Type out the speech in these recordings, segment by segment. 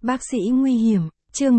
Bác sĩ nguy hiểm, chương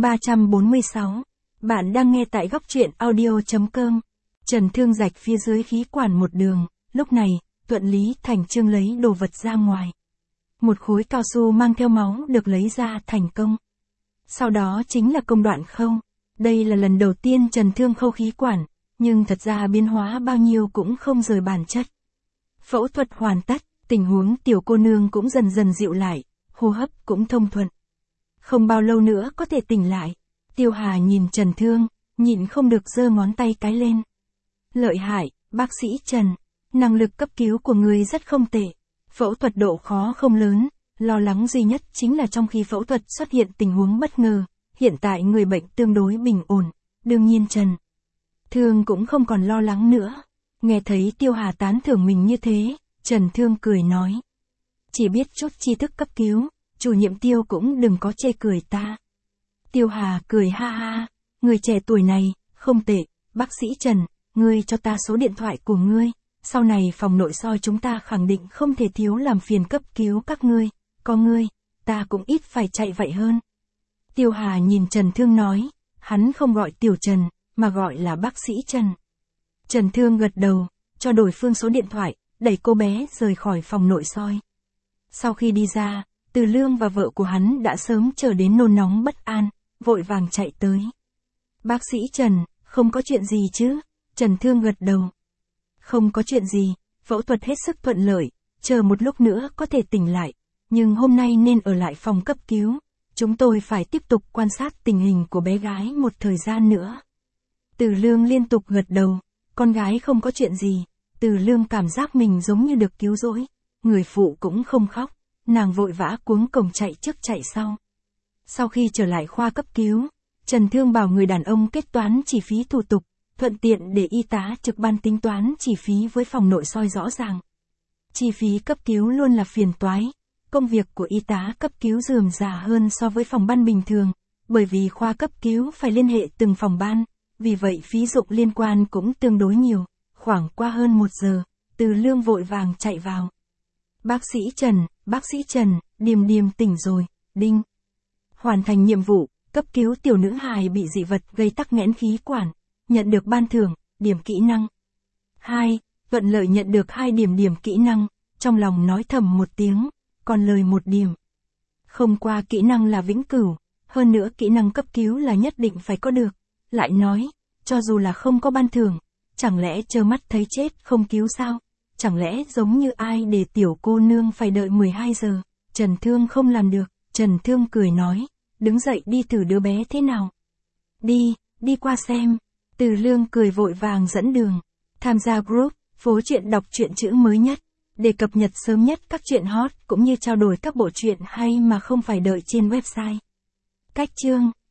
346. Bạn đang nghe tại góc truyện audio.com. Trần Thương rạch phía dưới khí quản một đường, lúc này, Thuận Lý Thành Chương lấy đồ vật ra ngoài. Một khối cao su mang theo máu được lấy ra thành công. Sau đó chính là công đoạn khâu. Đây là lần đầu tiên Trần Thương khâu khí quản, nhưng thật ra biến hóa bao nhiêu cũng không rời bản chất. Phẫu thuật hoàn tất, tình huống tiểu cô nương cũng dần dần dịu lại, hô hấp cũng thông thuận. Không bao lâu nữa có thể tỉnh lại. Tiêu Hà nhìn Trần Thương, nhịn không được giơ ngón tay cái lên. Lợi hại, bác sĩ Trần. Năng lực cấp cứu của người rất không tệ. Phẫu thuật độ khó không lớn, lo lắng duy nhất chính là trong khi phẫu thuật xuất hiện tình huống bất ngờ. Hiện tại người bệnh tương đối bình ổn, đương nhiên Trần Thương cũng không còn lo lắng nữa. Nghe thấy Tiêu Hà tán thưởng mình như thế, Trần Thương cười nói. Chỉ biết chút tri thức cấp cứu, chủ nhiệm Tiêu cũng đừng có chê cười ta. Tiêu Hà cười ha ha, người trẻ tuổi này, không tệ, bác sĩ Trần, ngươi cho ta số điện thoại của ngươi, sau này phòng nội soi chúng ta khẳng định không thể thiếu làm phiền cấp cứu các ngươi, có ngươi, ta cũng ít phải chạy vậy hơn. Tiêu Hà nhìn Trần Thương nói, hắn không gọi Tiểu Trần, mà gọi là bác sĩ Trần. Trần Thương gật đầu, cho đối phương số điện thoại, đẩy cô bé rời khỏi phòng nội soi. Sau khi đi ra, Từ Lương và vợ của hắn đã sớm chờ đến nôn nóng bất an, vội vàng chạy tới. Bác sĩ Trần, không có chuyện gì chứ? Trần Thương gật đầu. Không có chuyện gì, phẫu thuật hết sức thuận lợi, chờ một lúc nữa có thể tỉnh lại, nhưng hôm nay nên ở lại phòng cấp cứu. Chúng tôi phải tiếp tục quan sát tình hình của bé gái một thời gian nữa. Từ Lương liên tục gật đầu, con gái không có chuyện gì, Từ Lương cảm giác mình giống như được cứu rỗi, người phụ cũng không khóc, nàng vội vã cuống cổng chạy trước chạy sau. Sau khi trở lại khoa cấp cứu, Trần Thương bảo người đàn ông kết toán chi phí thủ tục, thuận tiện để y tá trực ban tính toán chi phí với phòng nội soi rõ ràng. Chi phí cấp cứu luôn là phiền toái, công việc của y tá cấp cứu rườm rà hơn so với phòng ban bình thường, bởi vì khoa cấp cứu phải liên hệ từng phòng ban, vì vậy phí dụng liên quan cũng tương đối nhiều. Khoảng qua hơn 1 giờ, Từ Lương vội vàng chạy vào. Bác sĩ Trần, Điềm Điềm tỉnh rồi, đinh. Hoàn thành nhiệm vụ, cấp cứu tiểu nữ hài bị dị vật gây tắc nghẽn khí quản, nhận được ban thưởng, điểm kỹ năng. 2. Thuận lợi nhận được 2 điểm kỹ năng, trong lòng nói thầm một tiếng, còn lời 1 điểm. Không qua kỹ năng là vĩnh cửu, hơn nữa kỹ năng cấp cứu là nhất định phải có được. Lại nói, cho dù là không có ban thưởng, chẳng lẽ trơ mắt thấy chết không cứu sao? Chẳng lẽ giống như ai để tiểu cô nương phải đợi 12 giờ? Trần Thương không làm được, Trần Thương cười nói, đứng dậy đi thử đứa bé thế nào. Đi qua xem. Từ Lương cười vội vàng dẫn đường. Tham gia group, phố truyện đọc truyện chữ mới nhất, để cập nhật sớm nhất các truyện hot cũng như trao đổi các bộ truyện hay mà không phải đợi trên website. Cách chương,